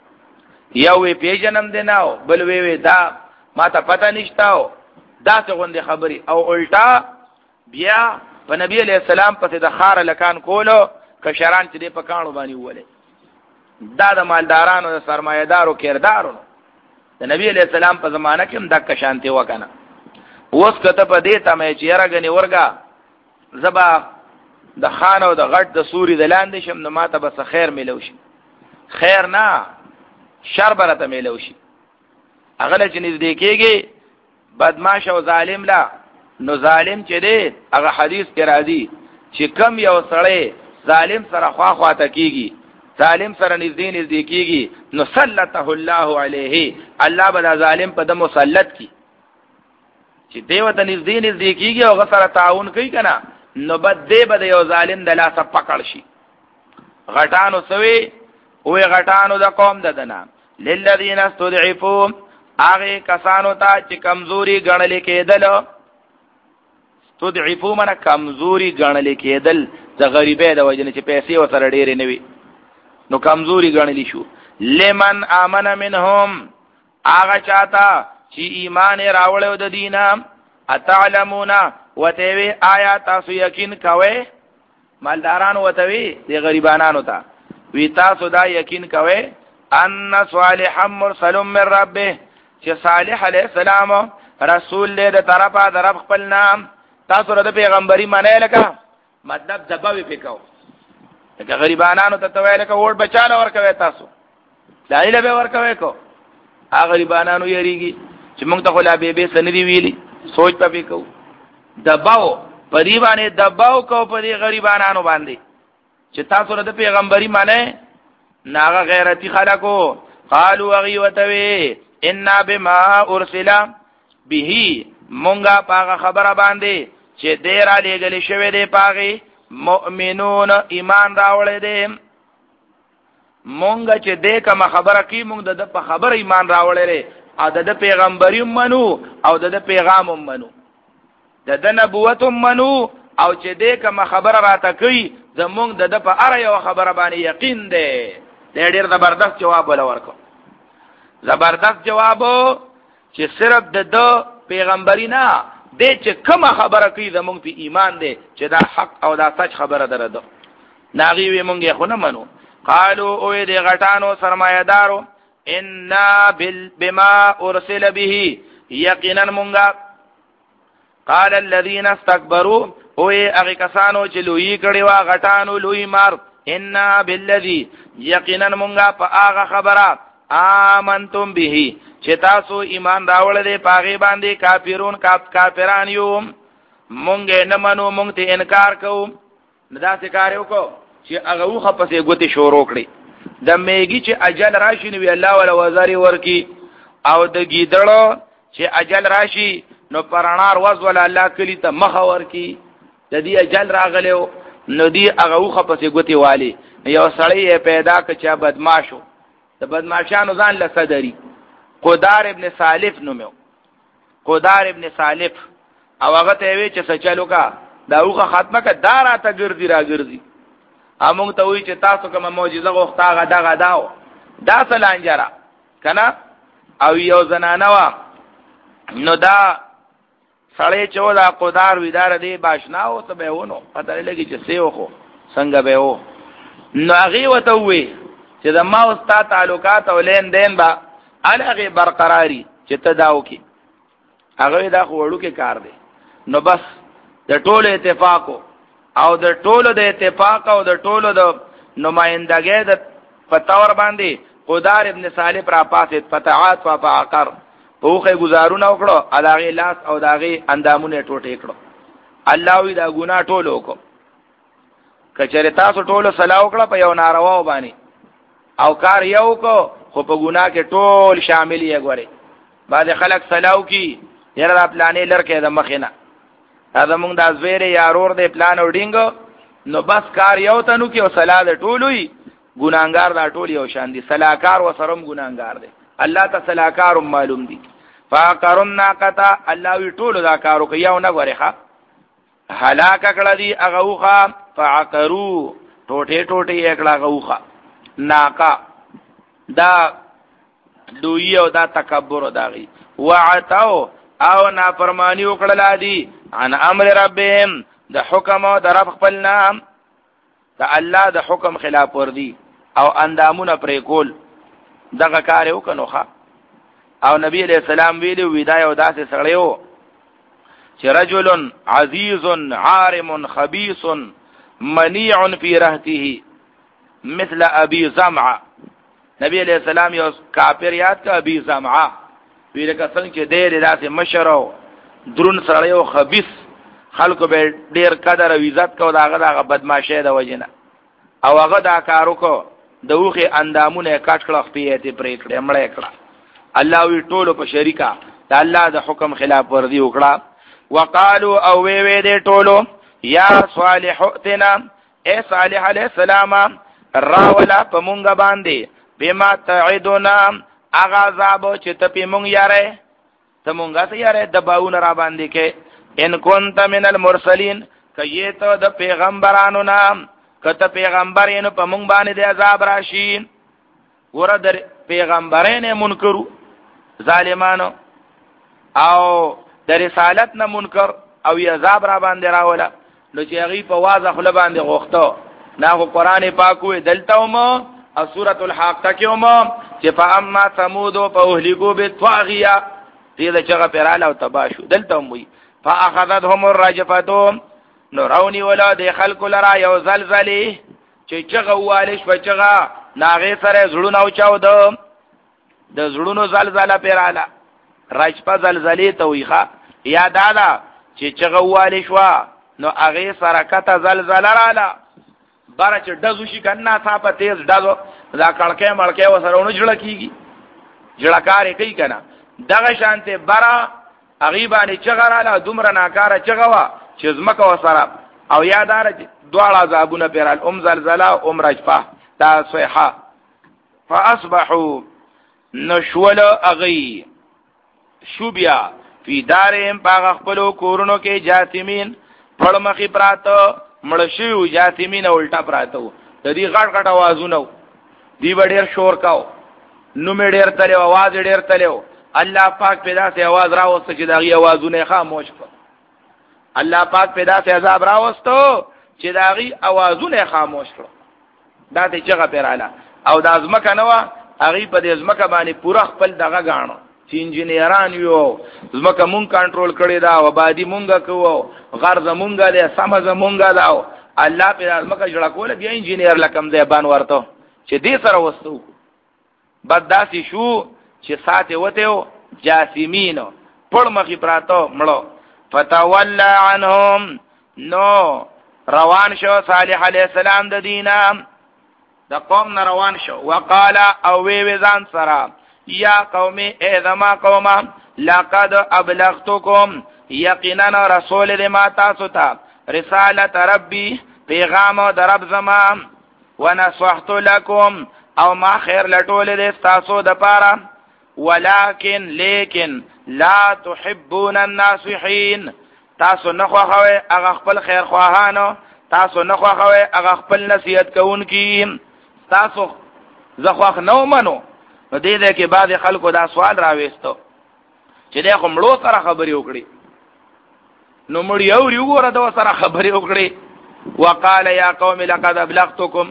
یو وی پیژنم دیناو بل وی وی دا ما ته پته نشتاو دا څنګه غوندي خبري او الټا بیا په نبی علیہ السلام پسې د خار لکان کولو کشران چې په کانو باندې وله. دا د مالدارانو د سرمایدارو کردارو د نبی علیہ السلام په زمانہ کې هم د کشانته وکنه. اوس کته په دې ته مې چې راغنی ورګه زبا د خان او د غټ د سوري د لاندې شم نو ماته بس خیر ملو شي، خیر نه شر برته ملو شي. هغه چې نږدې کېږي بدمعش او ظالم لا نو ظالم چې دی هغه حدیث کې راځي چې کم یو سړی ظالم سره خوا خوا تکیږي، ظالم سره نږدې نږدې کېږي نو سلطه الله علیه، الله به ظالم په د مسلط کی چې دیو ته نږدې نږدې کېږي او غسر تعاون کوي کنه نو بد دی به یو ظالم د لاسه پکړ شي. غټانو سوي او غټانو د قوم ددنه للذین استضعفوا هغه کسانو ته چې کمزوري ګڼل کېدل، استضعفوا معنی کمزوري ګڼل کېدل د غریبې د وجنه چې پیسې وسره ډېرې نه وي نو کمزوري ګڼلی شو. لمن امن منهم هغه چاته چې ایمان راوړو د دینه، اتعلمون وتوی آیا تاسو یقین کوئ، مالداران وتوی د غریبانانو ته وی تاسو دا یقین کوئ ان صالحا مرسل من ربه چې صالح علیہ السلام رسول له د طرفه د رب خپل نام تاسو د پیغمبري معنی لکه مطلب دبوي پکاو لکه غریبانانو ته تویل کا وړ بچاله ورکوي تاسو دایله به ورکوي کو هغه غریبانانو یریږي چې موږ ته خلا به به سندي ویلي سوچ په کو دباو پری باندې دباو کو پری غریبانانو باندې چې تاسو د پیغمبري معنی ناغه غیرتی خلقو قالوا غیوتوی ان بما ارسل به مونږه پاغه خبره باندې چې ډیر علی گلی شوی دی پاغي مؤمنون ایمان راوړل دي مونږه چې دې کوم خبره کی مونږ د په خبره ایمان راوړل او د پیغمبري منو او د پیغام منو د نبوت منو او چې دې کوم خبره راته کوي زمونږ د په اړه یو خبره باندې یقین دی. ډېر زبردست جواب ولا ورکو، زبردست جواب چې صرف د دو پیغمبري نه دې چې کومه خبره کوي زمونږ په ایمان دی چې دا حق او دا سچ خبره درده ناغي وي مونږ خو نه منو. قالوا او دې غټانو سرمایدارو ان بما ارسل به یقینا مونږه قال الذين استكبروا او هغه کسانو چې لوی کړي وا غټانو لوی مار ان بالذي یقینا مونږه په هغه خبره آمنتم به چې تاسو ایمان راوړل دي پاغي باندې کافرون کاف کافران یو مونږ نه منو مونږ ته انکار کوو دا څه کار یو کو چې هغه وخه پسې ګوتې شروع کړي د میګي چې اجل راشي نو الله ولا وزاري ورکی او د گیدړو چې اجل راشي نو پرانار وز ولا الله کلی ته مخ ورکی د دې اجل راغلو نو دی هغه وخه پسې ګوتې والی یو سړی پیدا ک چې بدمعشو د بدمعشانو ځان له صدري قدار ابن سالف نومو قدار ابن سالف او هغه ته وی چې سچلو کا دا وخه ختمه ک دارا ته ګرځي را ګرځي امون ته وی چې تاسو کوم معجزه غوښتا غدا غداو دا سلانجرا کنه او یو زنانه وا نو دا سړی چې ولا قدار ویدار دی باشناو ته به ونه پته لګی چې سیو خو څنګه به و نو هغه وته وی چې د ما او ستا تعلقات او لین دین با الهغه برقراری چې تداو کی هغه دا خوړو کې کار دی نو بس د ټولو اتفاق او د ټولو د اتفاق او د ټولو د نمائندګۍ د فتاور باندې قدار ابن صالح را پاسید فتحات و فعقر پوخه گزارونه وکړو اداغه لاس او داغه اندامونه ټوټه کړو الله وی دا ګنا ټولو کو کچره تاسو ټولو صلاح وکړه په یو ناروا باندې او کار یو کو خو په ګناه کې ټول شامل یې غوري بعد خلک صلاح کی یره پلانې لړکې د مخینه دا موږ د ازویره یارور د پلان او ډینګو نو بس کار یو تنو کې او صلاح د ټولوي ګناګار دا ټول یو شان دي صلاحکار و سرم ګناګار دي الله ته صلاحکار معلوم دي فقرنا قطا الله وی ټول دا کارو کوي یو نه غوريخه هلاک کړه دي اغوخه فعقروا ټوټه ټوټه یکړه غوخه ناقا دا دوی او دا تکبر داغي وعتو او نافرمانی وکړه دي عن امر ربهم د حکم او د رب خپل نام د الله د حکم خلاف وردي او اندامونه پرې کول دغه کار وکړو او نبی علیہ السلام ویلو ودای او داسې سړیو چې رجل عزیز عارم خبيث منيع في رهته مثل ابي زمعه نبی علیہ السلام یو کافر یاد کا ابي زمعه ویل کسن چې ډېر داسې مشرو درون سړیو خبيث خلکو به ډېر قدر او عزت کو داغه داغه بدمعشه د وجنه او هغه دا کارو کو دوخه اندامونه کټ کړه خپې ته پرې کړه مړې کړه الله وی ټولو په شریکا د الله د حکم خلاف ورزي وکړه وقالو او وی وی دې ټولو یا صالح اتنا اے صالح علیہ السلام راولا په مونږ باندې بما تعدنا اغا عذاب چې ته په مونږ یاره ته مونږه ته یاره د باونه را باندې کې ان كنت من المرسلین کایه ته د پیغمبرانو نام کته پیغمبرینو په مونږ باندې د عذاب راشي ور در پیغمبرین منکرو ظالمانو او د رسالت نه منکر او عذاب را باندې راولا نو چې هغه په واضح خپل باندې غوښتو نه قرآن پاک وې دلته مو او سورۃ الحاقه کې مو چې فاما ثمود فاهلكوا بالطاغيه دې چې پیراله او تباشو دلته مو فاخذتهم الرجفه نو راونی ولا د خلق لرا یو زلزلې چې چغه والش بچغه ناغه سره زړونو او چاو د د زړونو زلزلہ پیراله راجپا زلزلې ته ویخه یاد اله چې چغه والش وا نو هغه سره کته زلزلہ رااله بار چې دزو شي کنه صاحب تیز دزو دا کړکې مړکې وسرهونو جوړ کیږي جړکارې کوي کنه دغه شانته برا غیبانه چغراله دومره ناکاره چغوا چې زمکه وسره او یادار دواړه عذابونه پیرال ام زلزلہ او ام رجفه دا صيحه فاصبحوا نشول اغي شوبیا فی دارهم باغ خپلو کورونو کې جاثمین پړمخي پراته مړشیو جاثمین الټا پراته د دې غټ غټ आवाजونه دی وړیر شور کاو نو مې ډیر تلو आवाज ډیر تلو الله پاک پیدا سي आवाज راوست چې دغه आवाजونه خاموش کړ الله پاک پیدا سي عذاب راوستو چې دغه आवाजونه خاموش کړ دا ته چغه پیراله او د ازمکه نو هغه په دې ازمکه باندې پوره خپل دغه غاڼو چې انجنیران یو ازمکه مونږ کنټرول کړی دا و بادي مونږه کوو غرض مونږه ده سمز مونږه دا الله په ازمکه جوړ کول بیا انجنیر لکم ځای بان ورته چې دې سره وستو بد داسې شو چې ساته وته جاسمین پړ مخې پراته مړو فتولى عنهم نو روان شو صالح علیہ السلام د دینه د قوم نه روان شو وقال او وی وزان سرا یا قومي اذما قوما لقد ابلغتكم یقینا رسول دې ما تاسو ته رسالت ربي پیغام د رب زما ونصحت لكم او ما خیر لټول دې تاسو د پاره ولكن لیکن لا تحبون الناصحين تاسو نه خوښوي هغه خپل خیر خواهانو تاسو نه خوښوي هغه خپل نصیحت کوونکی تاسو زخواخ نو منو نو دې دې کې بعد خلکو دا سوال راوېستو چې دې خو مړو سره خبرې وکړي نو مړ یو یو ور د سره خبرې وکړي وقال يا قوم لقد ابلغتكم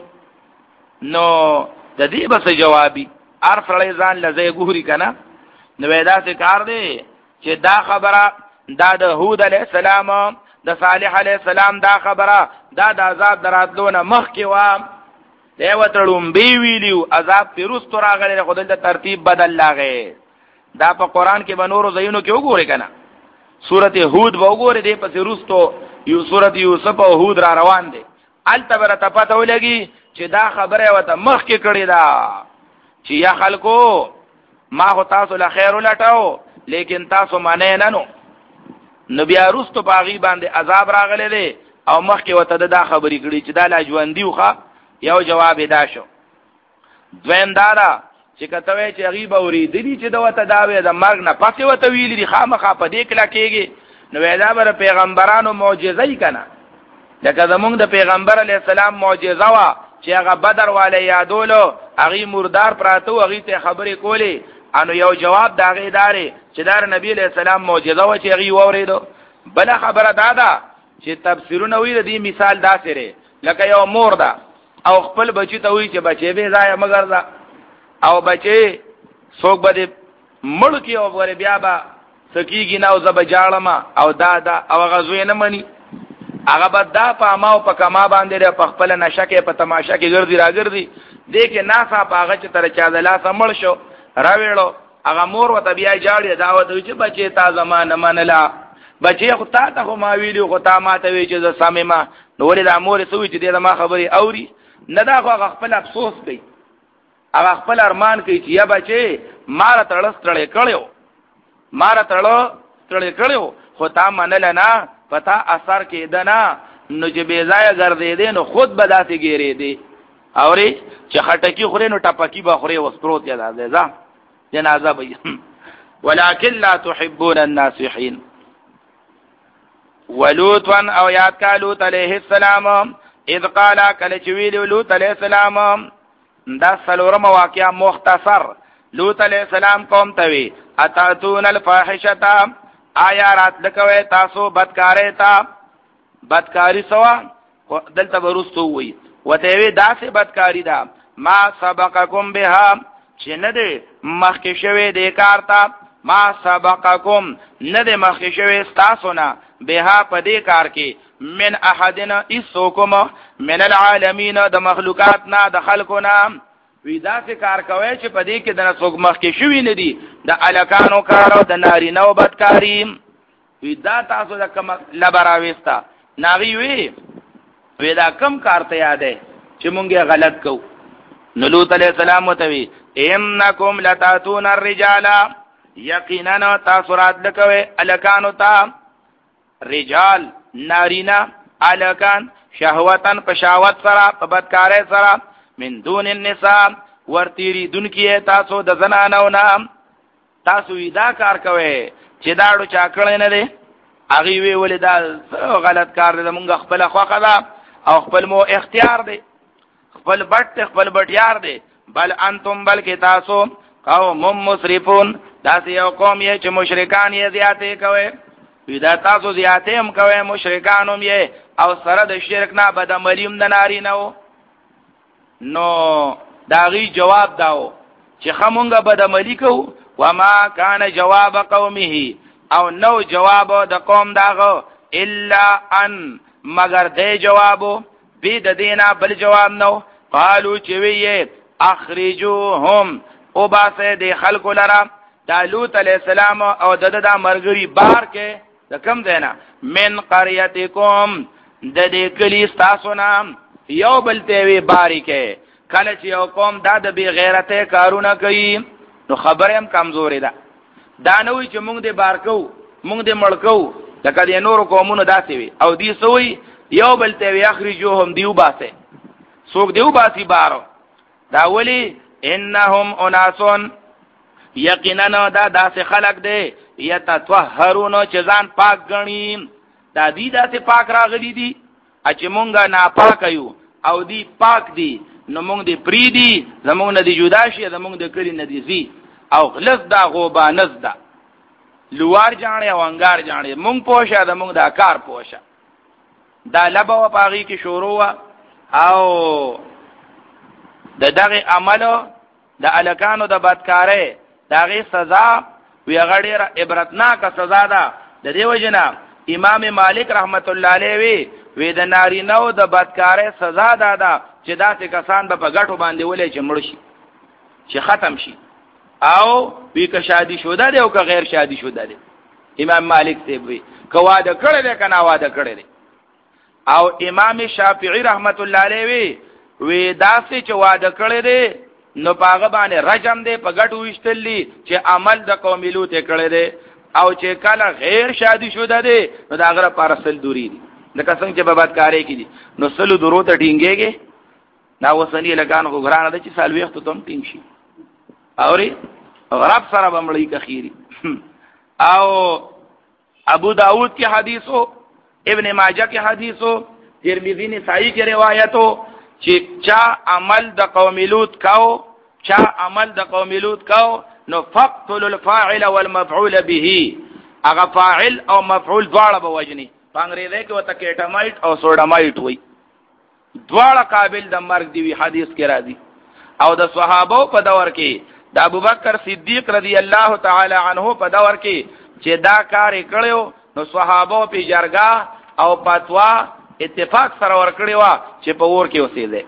نو د دې بس جوابي عرف لري ځان لزه ګوري کنه نو ودا څه کار دی چې دا خبره دا د هود علیہ السلام د صالح علیہ السلام دا خبره دا د عذاب دراتلونه مخ کې و دی وتړم بي ویلیو عذاب پیروست راغلی خدای د ترتیب بدل لاغه دا په قران کې بنورو زینو کې وګورئ کنه سورته هود وګورئ دی په روستو یو سورته یوسف او هود را روان دي التبر ته پته ولګي چې دا خبره وته مخ کې کړی دا چې یا خلکو ما هو تاسو له خیر ولټاو لیکن تاسو معنی نه نو نبی ارستو باغی باندې عذاب راغلی دی او مخ کې وته دا خبرې کړي چې دا لا ژوند دیوخه یو جواب دا شو دویم دارا چې کته وی چې غیب اوریدلی چې دوته داوی د مرګ نه پاتې وته ویلي دی خامخا په دې کله کېږي نو ودا بر پیغمبرانو معجزه ای کنه لکه زمونږ د پیغمبر علی السلام معجزه وا چې هغه بدر والے یادولو هغه مردار پراتو هغه ته خبرې کولی انو یو جواب دا غي داري چې دار نبی علیہ السلام معجزه و چې هغه وریدو بل خبره دادا چې تفسیرونه وی د دې مثال دا سره لکه یو مور ده او خپل بچی ته وی چې بچي به ځای مگر دا او بچي څوک به مړ کی او ور بیا با سکیږي نو زب جاړما او دادا او غزوی نه مني هغه بد دا په ما او په کما باندې په خپل نشکه په تماشا کې ګرځي راګرځي دې کې ناسا پاغه چې تر چا دلا سمړ شو راویړو هغه مور وته بیا جاړي دا و چې بچي تا زمانه منلا بچي خو تا ته ما ویلو خو تا ما ته وی چې سمما نو ولې دا مور سوي چې دې ما خبري اوري نه دا خو خپل افسوس کوي هغه خپل ارمان کوي چې یا بچي مار تړستړې کړو مار تړو تړې کړو خو تا منل نه پتا اثر کې دنا نو چې بے ځای ګرځې دي نو خود بداتې ګيرې دي اوري چې خټکی خوري نو ټپکی به خوري وسپروت یا ده جنازه به ولكن لا تحبون الناصحين ولوط او یاد کا لوط علیہ السلام اذ قال کله چې ویلو لوط علیہ السلام دا سلورم واقعا مختصر لوط علیہ السلام قوم ته وی اتاتون الفاحشه آیا رات لکوي تاسو بدکارې تا بدکاری سوا دلته ورستو وی وته وی داسې بدکاری دا ما سبقکم بها چې نه دې مخکې شوی د کار ته ما سبقکم نه دې مخکې شوی تاسو نه بها په دې کار کې من احدنا اسوکم من العالمین د مخلوقات نه د خلقو نه وی داسې کار کوي چې په دې کې د څوک مخکې شوی نه دي د الکانو کارو د نارینه او بدکاری وی دا تاسو د کوم لبراويستا ناوی وی وی دا کم کار ته یادې چې مونږه غلط کو نو لوط علیہ السلام وتوی انکم لتاتون الرجال یقینا تاسو رات لکوي الکانو تا رجال نارینا الکان شهوتن پشاوت سرا په بدکارۍ سرا من دون النساء ورتیری دن کیه تاسو د زنانو نام تاسو دا کار کوي چې داړو چا کړی نه دی هغه وی ولې دا غلط کار دی مونږ خپل خوخه ده او خپل مو اختیار دی خپل بټ خپل بټیار دی بل انتم بلکې تاسو قوم مسرفون تاسو یو قوم یې چې مشرکان یې زیاتې کوي وی دا تاسو زیاتې هم کوي مشرکان هم یې او سره د شرک نه بد عملیم د ناری نه نو داغي جواب داو چې خمونګه بد عملی کو وما کان جواب قومه او نو جواب د قوم داغو الا ان مگر دې جوابو بی د دینا بل جواب نو قالو چې وی اخرجوهم او باسه د خلق لرا د لوط علیہ السلام او د د مرګری بار کې د کم دینا من قريتكم د دې کلی تاسو نام یو بل ته وی باری کې کله چې یو قوم دا د بی غیرته کارونه کوي نو خبره هم کمزوري ده دا نه وي چې موږ دې بار کو موږ دې مړکو لکه د نورو قومونو داسې وي او دې سوی یو بل ته وی اخرجوهم دیو باسه څوک دیو باسی بارو دا ولی انهم اناسون یقینا دا داسې خلق دی یتطهرون چې ځان پاک غني دا دې داسې پاک راغلي دي چې مونږه ناپاک یو او دی پاک دی نو مونږ دی پری دی زمونږ نه دی جدا شي زمونږ د کلی نه دی زی او غلظ دا غوبا نز دا لوار جاڼه او انګار جاڼه مونږ پوښه د مونږ دا کار پوښه دا لبا و پاغي کې شروع او د دغه عملو د الکانو د بدکارۍ دغه سزا وی غړي عبرتناک سزا ده د دیو جنا امام مالک رحمت الله علیه وی وی د نارینو د بدکارۍ سزا ده ده چې داسې کسان به په غټو باندې ولې چې مړ شي چې ختم شي او وی که شادي شوده دی او که غیر شادي شوده دی امام مالک ته وی که واده کړی دی که نه واده کړی دی او امام شافعی رحمت الله علیه وی وی داسې چې واده کړی دی نو پاغه باندې رجم دی په غټو وشتلی چې عمل د قوم لوط کړی دی او چې کله غیر شادي شوده دی نو دا غره پارسل دوری دی لکه څنګه چې په بدکارۍ کې دي نو سلو درو ته ټینګېږي دا وسنی لګان خو ګرانه ده چې سال وخت ته هم ټینګ شي اوري غرب سره بمړی کخيري او ابو داود کی حدیثو ابن ماجه کی حدیثو ترمذی نسائی کی روایتو چې چا عمل د قوم لوط کاو چا عمل د قوم لوط کاو نو فقتل الفاعل والمفعول به هغه فاعل او مفعول دواړه به وجني پنګریزه کې وته کېټامایټ او سوډامایټ وای دواړه قابل د مرګ دی حدیث کې راځي او د صحابه په دور کې د ابوبکر صدیق رضی الله تعالی عنه په دور کې چې دا کار کړو نو صحابه په جرګه او فتوا اتفاق سره ور کړی و چې په ور کې اوسېده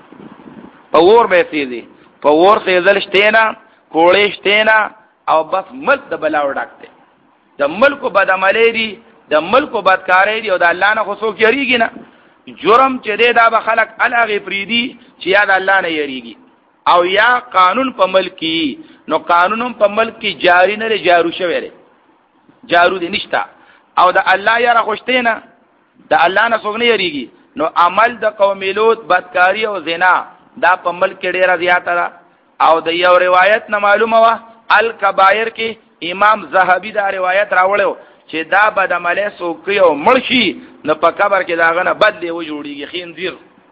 په ور به اوسېده په ور کې ځل شتینا کوړې شتینا او بس ملک د بلاو ډاکته د ملک بدعملي دي د ملک بدکارۍ دي او د الله نه خصو کېږي نه جرم چې دی دا به خلق الغه پریدي چې یا د الله نه یریږي او یا قانون په ملک کې نو قانونم په ملک کې جاری نه جارو شوی دی جارو دي نشتا او د الله یاره خوشتینه د الله نه څنګه یریږي نو عمل د قوم لوط بدکاری او زنا دا په ملک کې ډیره زیاته ده او د یو روایت نه معلومه وا الکبائر کې امام زاهبی دا روایت راوړو چې دا بدعمله سوکي او مرشي نو په قبر کې داغه نه بدلی و جوړیږي خنزیر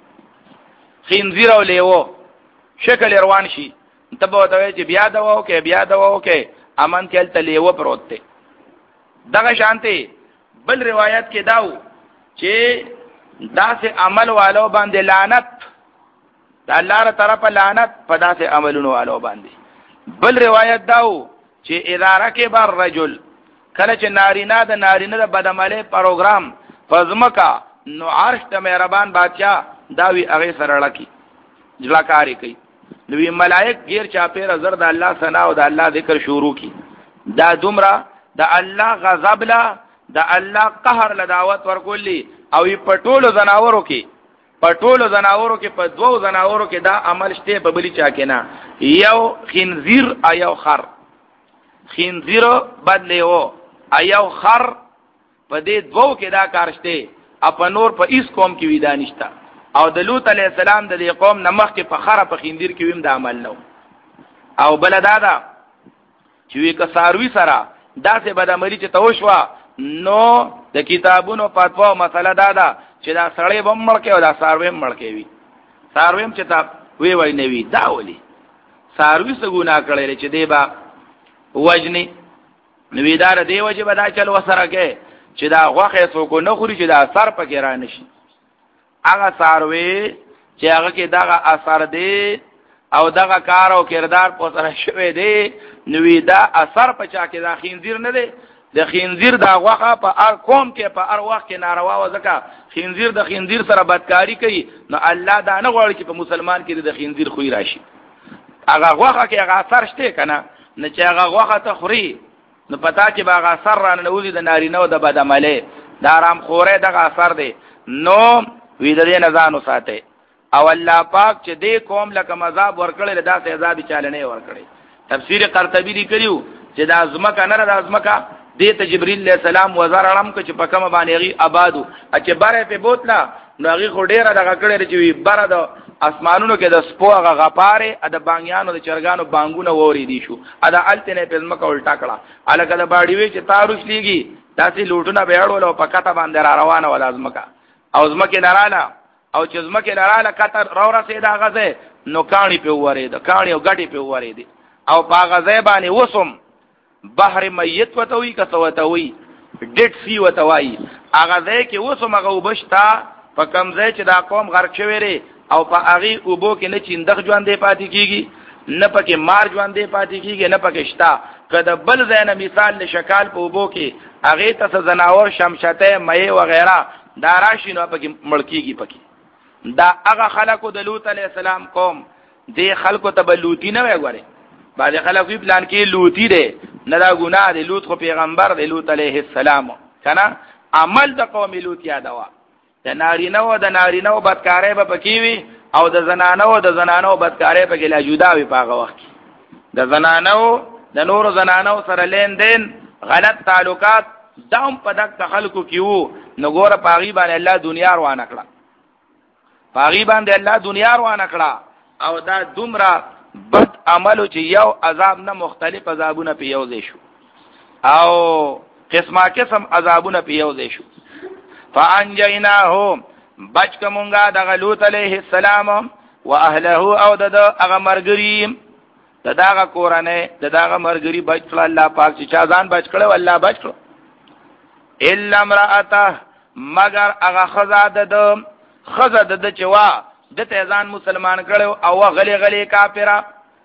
خنزیر او لیو شکل روان شي ته به ته چې بیا دا وو کې بیا دا وو کې امن کې تل لیو پروت دی دغه شانته بل روایت کې داو چې داسې عمل والو باندې لعنت د الله تعالی طرفه لعنت په داسې عملونو والو باندې بل روایت داو چې اداره کې بر رجل کله چې نارینه د نارینه د بدعمله پروګرام فزمکا نو عرش ته مهربان بادشاہ داوی هغه سره لکی جلاکاری کوي نو ملائک غیر چا پیر زر د الله ثنا او د الله ذکر شروع کی دا دومره د الله غضب لا د الله قهر له دعوت ورکولي او په ټولو زناورو کې په ټولو زناورو کې په دوو زناورو کې دا عمل شته په بلی چا کې نه یو خنزیر ایو خر خنزیر بدلی وو ایو خر په دې دوو کې دا کار شته اپ نور په ایس قوم کې ویدا نشتا او د لوط علی السلام د دې قوم نمخ کې په خر په خنزیر کې ویم د عمل نو او بل دادا چې وی کساروي سره دا څه بدعملی چې توشوا نو د کتابونو فتوا او مسله دادا چې دا سړی بم مړ کې او دا ساروي مړ کې وي ساروي چې تا وی وای نه وی دا ولي ساروي څه ګناه کړل چې دی با وجنی نویدار دی وجه به دا چل وسره کې چې دا غوخه څوک نه خوري چې دا اثر پکې را نشي هغه ساروي چې هغه کې دغه اثر دی او دغه کار او کردار په سره شوی دی نویدا اثر پچا کې دا خنزیر نه دی د خنزیر دا غوخه په هر قوم کې په هر وخت کې ناروا و ځکه خنزیر د خنزیر سره بدکاری کوي نو الله دا نه غواړي چې په مسلمان کې د خنزیر خوې راشي هغه غوخه کې هغه اثر شته کنه نه چې هغه غوخه ته خوري نو پتا کې باغ اثر را نه وځي د نارینه او د بدعمله د آرام خوره دغه اثر دی نو وی د دې نه ځانو ساته او الله پاک چې دې قوم لکه مذاب ورکړل دا سه عذاب چالنې ورکړي تفسیر قرطبی لیکلیو چې د ازمکه نه د ازمکه دې ته جبرئیل علیہ السلام وزار علم کو چې په کوم باندې غي آبادو چې بره په بوتلا نو هغه خډيره دغه کړي چې وی بره د اسمانونو کې د سپو هغه غپاره د بانګیانو د چرګانو بانګونه ووري دي شو ادا التنه په ځمکه الټا کړه الګا د باډي وی چې تاروش لیږي داسې لوټونه بیاړول او پکته باندې را روانه ول ازمکه او ځمکه نراله او چې ځمکه نراله کتر رو رسید هغه ځای نو کانی په وره ده کانی او غټي په وره دي او باغ ځای باندې وسم بحر میت وتوي کسوتوي ډټ سی وتوي هغه ځای کې وسم هغه وبشتا په کم ځای چې دا قوم غرق شوی ری او په هغه اوبو کې نه چیندخ ژوند دی پاتې کیږي نه پکې مار ژوند دی پاتې کیږي نه پکې شتا کله بل ځای نه مثال لشکال په اوبو کې هغه ته زناور شمشته مې وغیرہ دا راشي نو پکې ملکیږي پکې دا هغه خلقو د لوط علی السلام قوم دې خلقو ته بلوتی نه وای غره بعد خلک وی پلان کې لوتی دی نه دا ګناه دی لوط خو پیغمبر دی لوط علیه السلام کنه عمل د قوم لوط یادوا د نارینه او د نارینه او بدکارۍ به پکې وي او د زنانه او د زنانه او بدکارۍ په کې لا جدا وي په هغه وخت د زنانه او د نور زنانه سره لین دین غلط تعلقات دام په دغه خلکو کې وو نو ګوره پاغي باندې الله دنیا روانه کړه پاغي باندې الله دنیا روانه کړه او دا دومره بد عملو چې یو عذاب نه مختلف عذابونه په یو ځای شو او قسمه قسم عذابونه په یو ځای شو فانجیناه بچ کومګه د لوط علیه السلام او اهله او د هغه مرګریم د داغه کورانه د داغه مرګری بچ کړه الله پاک چې چا ځان بچ کړو الله بچ کړو الا امراته مگر هغه خزاده د خزاده د چوا د ته ځان مسلمان کړو او غلی غلی کافرہ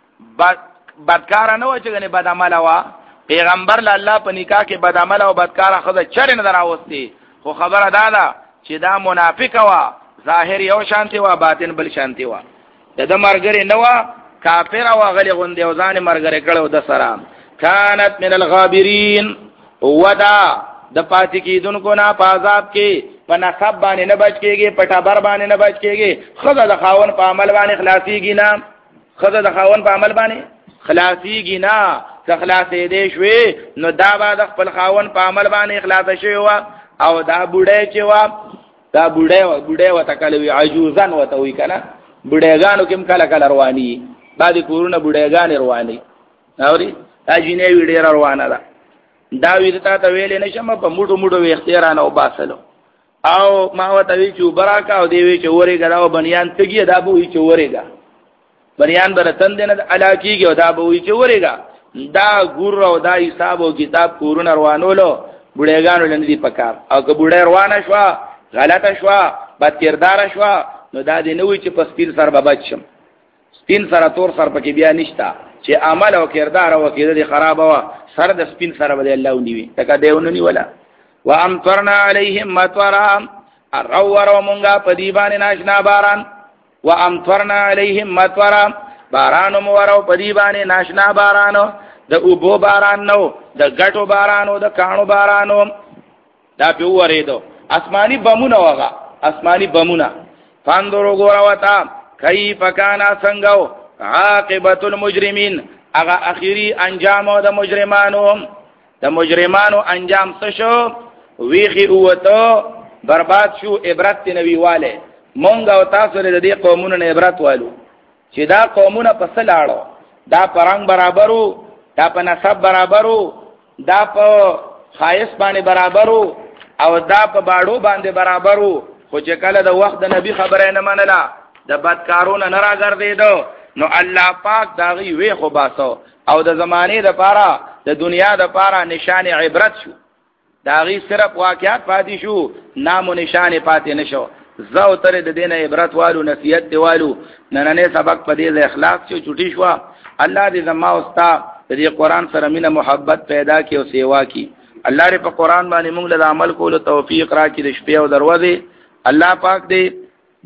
بدکار نه و چې غنی بد عمل وا پیغمبر له الله په نکاح کې بد عمل او بدکار خزه چر نه دراوستي خو خبره دا ده چې دا منافق وا ظاهر یو شانتی وا باطن بل شانتی وا د مرګری نه وا کافر او غلی غوندې او ځان مرګری کړو د سلام كانت من الغابرین ودا د پاتې کیدونکو نه په عذاب کې په نسب باندې نه بچ کېږي په ټبر باندې نه بچ کېږي خزه د خاون په عمل باندې خلاصيږي نه خزه د خاون په عمل باندې خلاصيږي نه که خلاصې دې شوي نو دا به د خپل خاون په عمل باندې خلاص شي او دا بوډۍ چې وا دا بوډۍ بوډۍ وته کلوي عجوزن وته وي کنه بوډېګانو کوم کله کله رواني بعد کورونه بوډېګان رواني اوري دا جنې ویډیو روانه ده دا ویرتا ته ویلې نشم په موټو موټو اختیارانه او باسلو او ما وته وی چې براکا او دی وی چې ورېګا دا بنیان تګي دا به وی چې ورېګا بنیان برتن دینه علاقېږي او دا به وی چې ورېګا دا ګور او دا حساب او کتاب کورونه روانولو بوډېګانو لندې پکار او که بوډۍ روانه شو غلطه شو بد کردار شو نو دا دی نو چې په سپین سر به بچم سپین سره تور سر پکې بیا نشتا چې عمل او کردار او کېده خراب وا سر د سپین سره به الله ونیوي تکه دیونه نیولا وامطرنا عليهم مطرا الرور ومنغا پدیبان ناشنا باران وامطرنا عليهم مطرا بارانو مورو پدیبان ناشنا بارانو د اوبو باران نو د غټو بارانو د کانو بارانو دا په وریدو اسماني بمونه وغه اسماني بمونه فاندرو ګوراوتا کیف کان څنګه عاقبت المجرمین هغه اخیری انجام د مجرمانو د مجرمانو انجام څه شو ویخي اوته برباد شو عبرت نبیواله مونږ او تاسو لري د قومونو نه عبرت والو چې دا قومونه په سلاړو دا پرنګ برابرو دا په نسب برابرو دا په خایس باندې برابرو او دا په باړو باندې برابرو خو چې کله د وخت د نبی خبره نه منله د بدکارونو نه راګرځیدو نو الله پاک داغي وی خو باسو او د زمانه د پاره د دنیا د پاره نشان عبرت شو داغي صرف واقعات پاتې شو نام او نشان پاتې نشو زو تر د دینه عبرت والو نصیحت دیوالو نننه سبق په دې اخلاص چې چټي شو الله دې زما او ستا دې قران سره مینه محبت پیدا کړي او سیوا کړي الله دې په قران باندې موږ له عمل کولو توفیق راکړي د شپې او دروازه الله پاک دې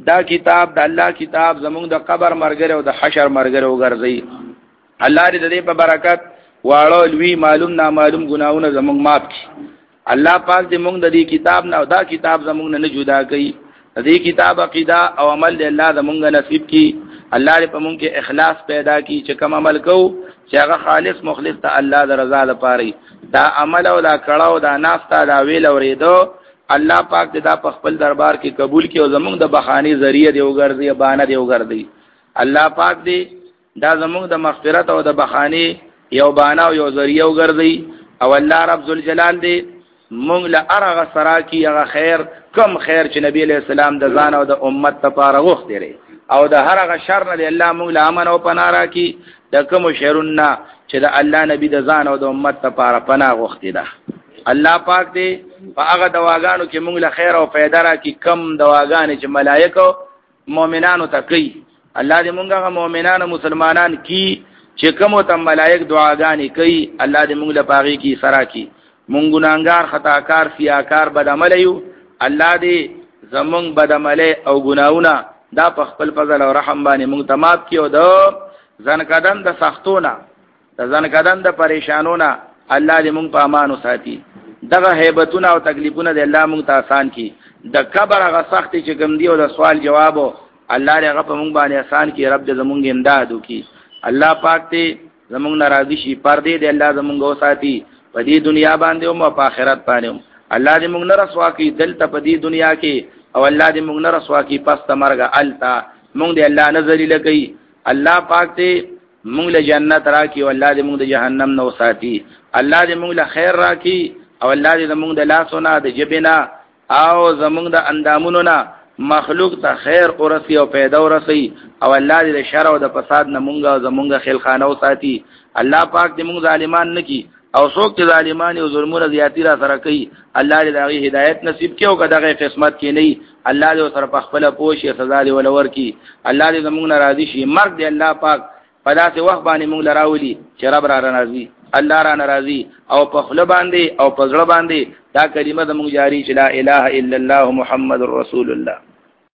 دا کتاب د الله کتاب زمونږ د قبر مرګره او د حشر مرګره وګرځي. الله دې دې په برکت واړو لوی معلوم نامعلوم ګناونه زمونږ معاف کړي. الله پاک دې مونږ د دې کتاب نه او دا کتاب زمونږ نه جدا کړي. دې کتاب عقیده او عمل دې الله زمونږ نصیب کړي. الله دې په مونږ کې اخلاص پیدا کړي چې کوم عمل کوو چې هغه خالص مخلص ته الله د رضا لپاره دا عمل او دا کړهو دا ناستا دا ویل اوریدو الله پاک دې دا په خپل دربار کې قبول کړي او زمونږ د بخانی ذریعہ دی وګرځي بانه دی وګرځي. الله پاک دې دا زمونږ د مغفرت او د بخانی یو بانه او یو ذریعہ وګرځي او الله رب ذوالجلال دې مونږ له ارغه سرا کی هغه خیر کم خیر چې نبی علیہ السلام د ځان او د امت لپاره غوښتي لري او د هر هغه شر نه الله مونږ له امن او پناه راکړي د کوم شرونه چې د الله نبی د ځان او د امت لپاره پناه غوښتي ده. الله پاک دې په هغه دواګانو کې مونږ له خیر او فایده راکړي کم دواګانې چې ملائکه مؤمنانو ته کوي. الله دې مونږ هغه مؤمنان او مسلمانان کی چې کوم ته ملائک دعاګانې کوي الله دې مونږ له پاغي کې سره کی. مونږ ګناګار خطاکار فیاکار بد عمل یو الله دې زمونږ بد عمل او ګناونه دا په خپل فضل او رحم باندې مونږ تمام کیو دو ځن قدم د سختونه د ځن قدم د پریشانونه الله دې مونږ په امان وساتي. دغه هیبتونه او تکلیفونه دې الله مونږ ته آسان کړي. د قبر هغه سختي چې کوم دی او د سوال جواب الله دې هغه په مونږ باندې آسان کړي. رب دې زمونږ امداد وکړي. الله پاک دې زمونږ ناراضي شي پردې دې الله زمونږ وساتي په دې دنیا باندې او په آخرت باندې. الله دې مونږ نه رسوا کړي دلته په دې دنیا کې او الله دې مونږ نه رسوا کړي پس ته مرګ التا مونږ دې الله نظر لګي. الله پاک دې مونږ له جنت راکړي او الله دې مونږ د جهنم نه وساتي. الله دې مونږ له خیر راکړي او الله دې مونږ د لاسونو د جبنا او زمونږ د اندامونو نه مخلوق ته خیر ورسي او پیدا ورسي او الله دې شر او د فساد نه مونږ او زمونږ خلخانه وساتي. الله پاک دې مونږ ظالمان نه کړي او څوک چې ظالمان او ظلمونه زیاتی را سره کوي الله دې دغه هدایت نصیب کړي او کداغه قسمت کې نه الله دې سره په خپل پوښي سزا دې ولور کړي. الله دې زموږ ناراضي شي مرګ دې الله پاک په داسې وخت باندې موږ لراولي چې رب را ناراضي الله را ناراضي او په خپل باندې او په ځړ باندې دا کلمه زموږ جاری چې لا اله الا الله محمد رسول الله.